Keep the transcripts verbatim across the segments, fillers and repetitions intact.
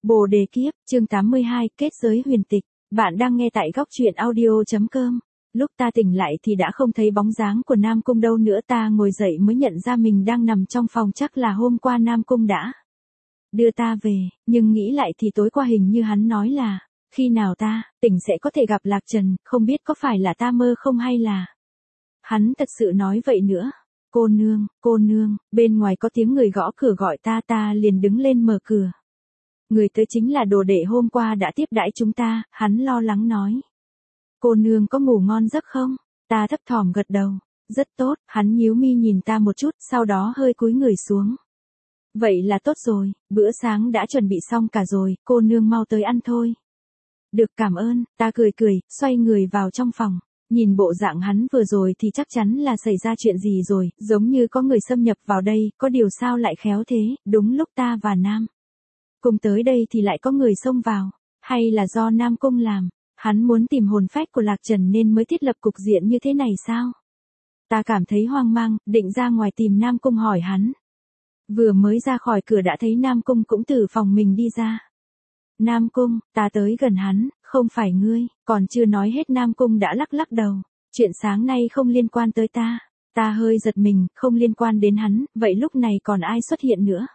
Bồ đề kiếp, chương tám mươi hai, kết giới huyền tịch. Bạn đang nghe tại góc truyện audio.com. Lúc ta tỉnh lại thì đã không thấy bóng dáng của Nam Cung đâu nữa, ta ngồi dậy mới nhận ra mình đang nằm trong phòng, chắc là hôm qua Nam Cung đã đưa ta về, nhưng nghĩ lại thì tối qua hình như hắn nói là, khi nào ta tỉnh sẽ có thể gặp Lạc Trần, không biết có phải là ta mơ không hay là hắn thật sự nói vậy nữa. Cô nương, cô nương, bên ngoài có tiếng người gõ cửa gọi ta, ta liền đứng lên mở cửa. Người tới chính là đồ đệ hôm qua đã tiếp đãi chúng ta, hắn lo lắng nói. Cô nương có ngủ ngon giấc không? Ta thấp thỏm gật đầu. Rất tốt, hắn nhíu mi nhìn ta một chút, sau đó hơi cúi người xuống. Vậy là tốt rồi, bữa sáng đã chuẩn bị xong cả rồi, cô nương mau tới ăn thôi. Được, cảm ơn, ta cười cười, xoay người vào trong phòng. Nhìn bộ dạng hắn vừa rồi thì chắc chắn là xảy ra chuyện gì rồi, giống như có người xâm nhập vào đây, có điều sao lại khéo thế, đúng lúc ta và Nam Cung tới đây thì lại có người xông vào, hay là do Nam Cung làm, hắn muốn tìm hồn phách của Lạc Trần nên mới thiết lập cục diện như thế này sao? Ta cảm thấy hoang mang, định ra ngoài tìm Nam Cung hỏi hắn. Vừa mới ra khỏi cửa đã thấy Nam Cung cũng từ phòng mình đi ra. Nam Cung, ta tới gần hắn, không phải ngươi, còn chưa nói hết Nam Cung đã lắc lắc đầu, chuyện sáng nay không liên quan tới ta. Ta hơi giật mình, không liên quan đến hắn, vậy lúc này còn ai xuất hiện nữa?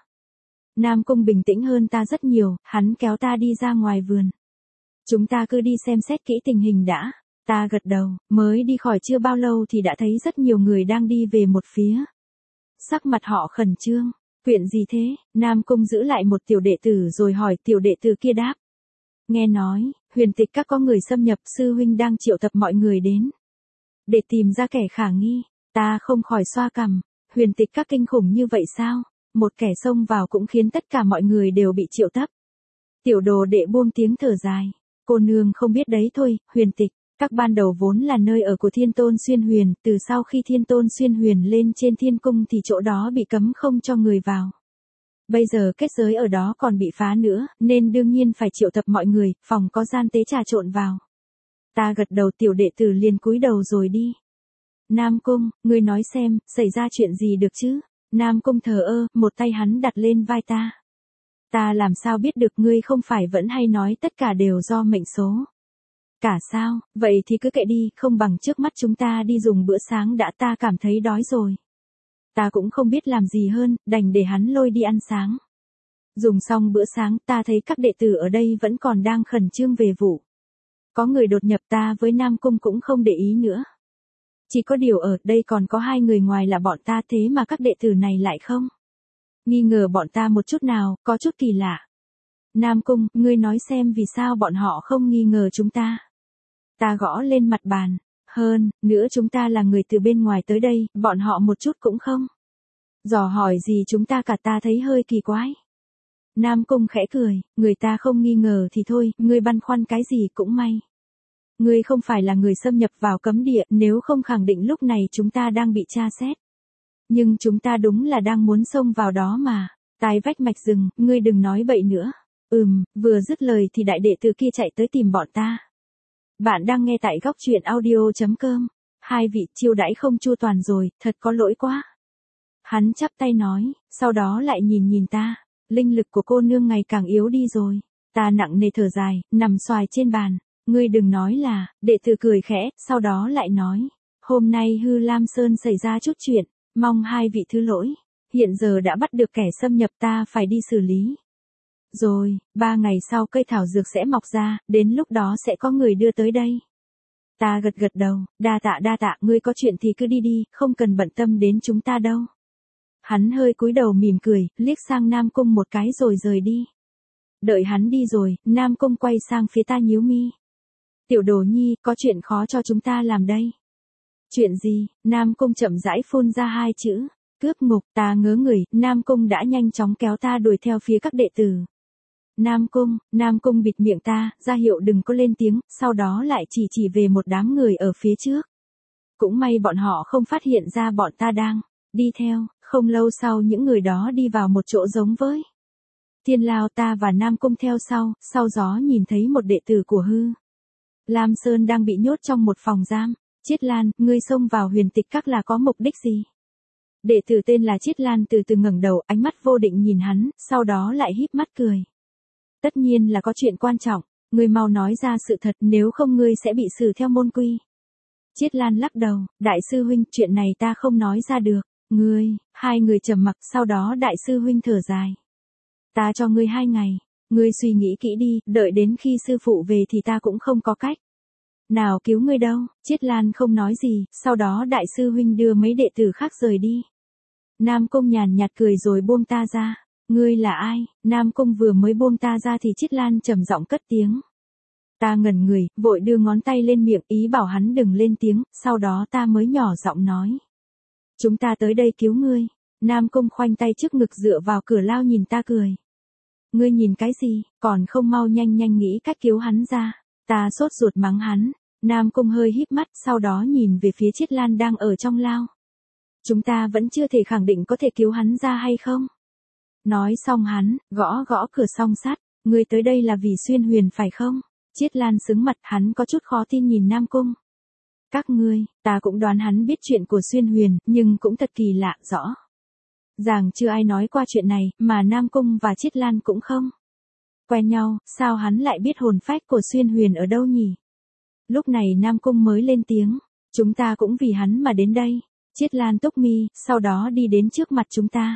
Nam Cung bình tĩnh hơn ta rất nhiều, hắn kéo ta đi ra ngoài vườn. Chúng ta cứ đi xem xét kỹ tình hình đã. Ta gật đầu, mới đi khỏi chưa bao lâu thì đã thấy rất nhiều người đang đi về một phía. Sắc mặt họ khẩn trương. Chuyện gì thế? Nam Cung giữ lại một tiểu đệ tử rồi hỏi, tiểu đệ tử kia đáp. Nghe nói, huyền tịch các có người xâm nhập, sư huynh đang triệu tập mọi người đến để tìm ra kẻ khả nghi. Ta không khỏi xoa cằm, huyền tịch các kinh khủng như vậy sao? Một kẻ xông vào cũng khiến tất cả mọi người đều bị triệu tập. Tiểu đồ đệ buông tiếng thở dài. Cô nương không biết đấy thôi, huyền tịch các ban đầu vốn là nơi ở của Thiên Tôn Xuyên Huyền, từ sau khi Thiên Tôn Xuyên Huyền lên trên thiên cung thì chỗ đó bị cấm không cho người vào. Bây giờ kết giới ở đó còn bị phá nữa, nên đương nhiên phải triệu tập mọi người, phòng có gian tế trà trộn vào. Ta gật đầu, tiểu đệ tử liền cúi đầu rồi đi. Nam Cung, ngươi nói xem, xảy ra chuyện gì được chứ? Nam Cung thờ ơ, một tay hắn đặt lên vai ta. Ta làm sao biết được, ngươi không phải vẫn hay nói tất cả đều do mệnh số. Cả sao, vậy thì cứ kệ đi, không bằng trước mắt chúng ta đi dùng bữa sáng đã, ta cảm thấy đói rồi. Ta cũng không biết làm gì hơn, đành để hắn lôi đi ăn sáng. Dùng xong bữa sáng, ta thấy các đệ tử ở đây vẫn còn đang khẩn trương về vụ có người đột nhập, ta với Nam Cung cũng không để ý nữa. Chỉ có điều ở đây còn có hai người ngoài là bọn ta, thế mà các đệ tử này lại không nghi ngờ bọn ta một chút nào, có chút kỳ lạ. Nam Cung, ngươi nói xem vì sao bọn họ không nghi ngờ chúng ta. Ta gõ lên mặt bàn. Hơn nữa chúng ta là người từ bên ngoài tới đây, bọn họ một chút cũng không dò hỏi gì chúng ta cả, ta thấy hơi kỳ quái. Nam Cung khẽ cười, người ta không nghi ngờ thì thôi, ngươi băn khoăn cái gì, cũng may ngươi không phải là người xâm nhập vào cấm địa, nếu không khẳng định lúc này chúng ta đang bị tra xét. Nhưng chúng ta đúng là đang muốn xông vào đó mà. Tai vách mạch rừng, ngươi đừng nói bậy nữa. Ừm, vừa dứt lời thì đại đệ tử kia chạy tới tìm bọn ta. Bạn đang nghe tại góc truyện audio.com. Hai vị, chiêu đãi không chu toàn rồi, thật có lỗi quá. Hắn chắp tay nói, sau đó lại nhìn nhìn ta. Linh lực của cô nương ngày càng yếu đi rồi. Ta nặng nề thở dài, nằm xoài trên bàn. Ngươi đừng nói là, đệ tử cười khẽ, sau đó lại nói. Hôm nay Hư Lam Sơn xảy ra chút chuyện, mong hai vị thứ lỗi. Hiện giờ đã bắt được kẻ xâm nhập, ta phải đi xử lý. Rồi, ba ngày sau cây thảo dược sẽ mọc ra, đến lúc đó sẽ có người đưa tới đây. Ta gật gật đầu, đa tạ đa tạ, ngươi có chuyện thì cứ đi đi, không cần bận tâm đến chúng ta đâu. Hắn hơi cúi đầu mỉm cười, liếc sang Nam Cung một cái rồi rời đi. Đợi hắn đi rồi, Nam Cung quay sang phía ta nhíu mi. Tiểu đồ nhi, có chuyện khó cho chúng ta làm đây. Chuyện gì? Nam Cung chậm rãi phun ra hai chữ. Cướp ngục. Ta ngớ người, Nam Cung đã nhanh chóng kéo ta đuổi theo phía các đệ tử. Nam Cung, Nam Cung bịt miệng ta, ra hiệu đừng có lên tiếng, sau đó lại chỉ chỉ về một đám người ở phía trước. Cũng may bọn họ không phát hiện ra bọn ta đang đi theo, không lâu sau những người đó đi vào một chỗ giống với Thiên Lao. Ta và Nam Cung theo sau, sau gió nhìn thấy một đệ tử của Hư Lam Sơn đang bị nhốt trong một phòng giam. Chiết Lan, ngươi xông vào huyền tịch các là có mục đích gì? Đệ tử tên là Chiết Lan từ từ ngẩng đầu, ánh mắt vô định nhìn hắn, sau đó lại híp mắt cười. Tất nhiên là có chuyện quan trọng, ngươi mau nói ra sự thật, nếu không ngươi sẽ bị xử theo môn quy. Chiết Lan lắc đầu, đại sư huynh, chuyện này ta không nói ra được. Ngươi, hai người trầm mặc, sau đó đại sư huynh thở dài. Ta cho ngươi hai ngày, ngươi suy nghĩ kỹ đi, đợi đến khi sư phụ về thì ta cũng không có cách nào cứu ngươi đâu. Chiết Lan không nói gì, sau đó đại sư huynh đưa mấy đệ tử khác rời đi. Nam Cung nhàn nhạt cười rồi buông ta ra. Ngươi là ai? Nam Cung vừa mới buông ta ra thì Chiết Lan trầm giọng cất tiếng. Ta ngẩn người, vội đưa ngón tay lên miệng ý bảo hắn đừng lên tiếng, sau đó ta mới nhỏ giọng nói. Chúng ta tới đây cứu ngươi. Nam Cung khoanh tay trước ngực dựa vào cửa lao nhìn ta cười. Ngươi nhìn cái gì, còn không mau nhanh nhanh nghĩ cách cứu hắn ra. Ta sốt ruột mắng hắn. Nam Cung hơi híp mắt, sau đó nhìn về phía Chiết Lan đang ở trong lao. Chúng ta vẫn chưa thể khẳng định có thể cứu hắn ra hay không. Nói xong hắn, gõ gõ cửa song sắt. Ngươi tới đây là vì Xuyên Huyền phải không? Chiết Lan sững mặt, hắn có chút khó tin nhìn Nam Cung. Các ngươi, ta cũng đoán hắn biết chuyện của Xuyên Huyền, nhưng cũng thật kỳ lạ, rõ ràng chưa ai nói qua chuyện này, mà Nam Cung và Chiết Lan cũng không quen nhau, sao hắn lại biết hồn phách của Xuyên Huyền ở đâu nhỉ? Lúc này Nam Cung mới lên tiếng, chúng ta cũng vì hắn mà đến đây. Chiết Lan túc mi, sau đó đi đến trước mặt chúng ta.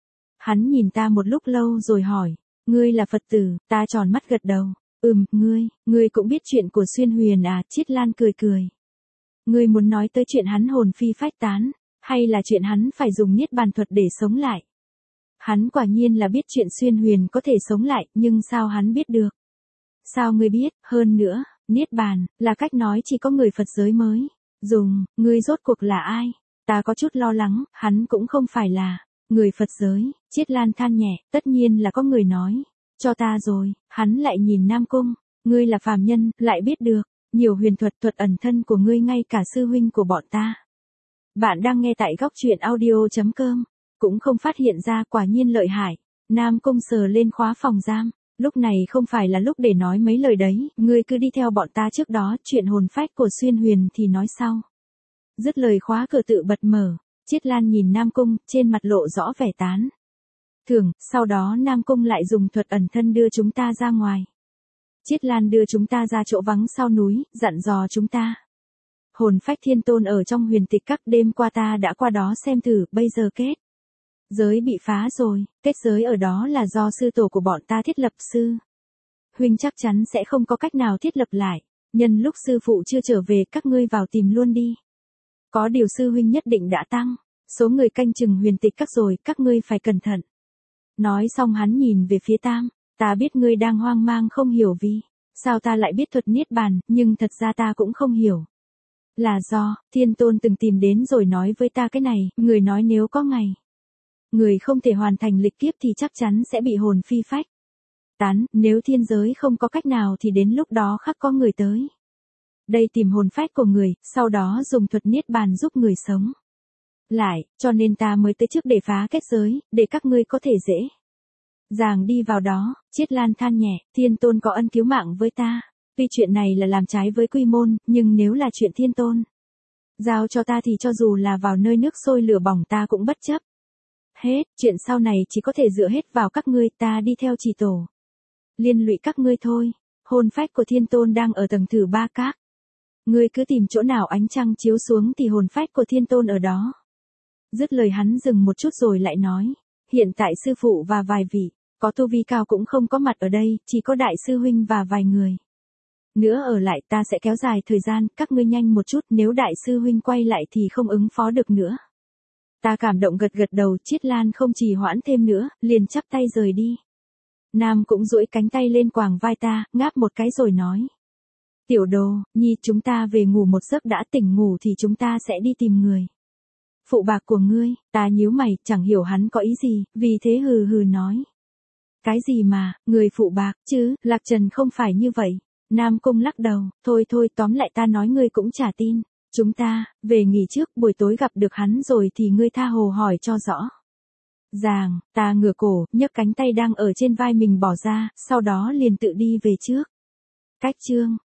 Hắn nhìn ta một lúc lâu rồi hỏi, ngươi là Phật tử? Ta tròn mắt gật đầu. Ừm, ngươi, ngươi cũng biết chuyện của Xuyên Huyền à? Chiết Lan cười cười. Ngươi muốn nói tới chuyện hắn hồn phi phách tán, hay là chuyện hắn phải dùng niết bàn thuật để sống lại? Hắn quả nhiên là biết chuyện Xuyên Huyền có thể sống lại, nhưng sao hắn biết được? Sao ngươi biết? Hơn nữa, niết bàn là cách nói chỉ có người Phật giới mới dùng, ngươi rốt cuộc là ai? Ta có chút lo lắng, hắn cũng không phải là người Phật giới. Chiết Lan than nhẹ, tất nhiên là có người nói cho ta rồi. Hắn lại nhìn Nam Cung, ngươi là phàm nhân, lại biết được nhiều huyền thuật, thuật ẩn thân của ngươi ngay cả sư huynh của bọn ta. Bạn đang nghe tại góc truyện audio chấm com, cũng không phát hiện ra, quả nhiên lợi hại. Nam Cung sờ lên khóa phòng giam, lúc này không phải là lúc để nói mấy lời đấy, ngươi cứ đi theo bọn ta trước đó, chuyện hồn phách của Xuyên Huyền thì nói sau. Dứt lời khóa cửa tự bật mở, Chiết Lan nhìn Nam Cung, trên mặt lộ rõ vẻ tán thưởng, sau đó Nam Cung lại dùng thuật ẩn thân đưa chúng ta ra ngoài. Chiết Lan đưa chúng ta ra chỗ vắng sau núi, dặn dò chúng ta. Hồn phách Thiên Tôn ở trong huyền tịch các, đêm qua ta đã qua đó xem thử, bây giờ kết giới bị phá rồi, kết giới ở đó là do sư tổ của bọn ta thiết lập. Sư huynh chắc chắn sẽ không có cách nào thiết lập lại, nhân lúc sư phụ chưa trở về các ngươi vào tìm luôn đi. Có điều sư huynh nhất định đã tăng số người canh chừng huyền tịch các rồi, các ngươi phải cẩn thận. Nói xong hắn nhìn về phía Tam, ta biết ngươi đang hoang mang không hiểu vì sao ta lại biết thuật niết bàn, nhưng thật ra ta cũng không hiểu. Là do, Thiên Tôn từng tìm đến rồi nói với ta cái này, người nói nếu có ngày người không thể hoàn thành lịch kiếp thì chắc chắn sẽ bị hồn phi phách tán, nếu thiên giới không có cách nào thì đến lúc đó khắc có người tới đây tìm hồn phách của người, sau đó dùng thuật niết bàn giúp người sống lại, cho nên ta mới tới trước để phá kết giới, để các ngươi có thể dễ dàng đi vào đó. Chiết Lan than nhẹ, Thiên Tôn có ân cứu mạng với ta, tuy chuyện này là làm trái với quy môn, nhưng nếu là chuyện Thiên Tôn giao cho ta thì cho dù là vào nơi nước sôi lửa bỏng ta cũng bất chấp. Hết, chuyện sau này chỉ có thể dựa hết vào các ngươi, ta đi theo trì tổ liên lụy các ngươi thôi. Hồn phách của Thiên Tôn đang ở tầng thử ba các. Ngươi cứ tìm chỗ nào ánh trăng chiếu xuống thì hồn phách của Thiên Tôn ở đó. Dứt lời hắn dừng một chút rồi lại nói, hiện tại sư phụ và vài vị có tu vi cao cũng không có mặt ở đây, chỉ có đại sư huynh và vài người nữa ở lại, ta sẽ kéo dài thời gian, các ngươi nhanh một chút, nếu đại sư huynh quay lại thì không ứng phó được nữa. Ta cảm động gật gật đầu. Chiết Lan không trì hoãn thêm nữa, liền chắp tay rời đi. Nam cũng duỗi cánh tay lên quàng vai ta, ngáp một cái rồi nói. Tiểu đồ, nhi, chúng ta về ngủ một giấc đã, tỉnh ngủ thì chúng ta sẽ đi tìm người phụ bạc của ngươi. Ta nhíu mày, chẳng hiểu hắn có ý gì, vì thế hừ hừ nói. Cái gì mà, người phụ bạc, chứ, Lạc Trần không phải như vậy. Nam Cung lắc đầu, thôi thôi, tóm lại ta nói ngươi cũng chả tin. Chúng ta, về nghỉ trước, buổi tối gặp được hắn rồi thì ngươi tha hồ hỏi cho rõ ràng. Ta ngửa cổ, nhấc cánh tay đang ở trên vai mình bỏ ra, sau đó liền tự đi về trước. Cách chương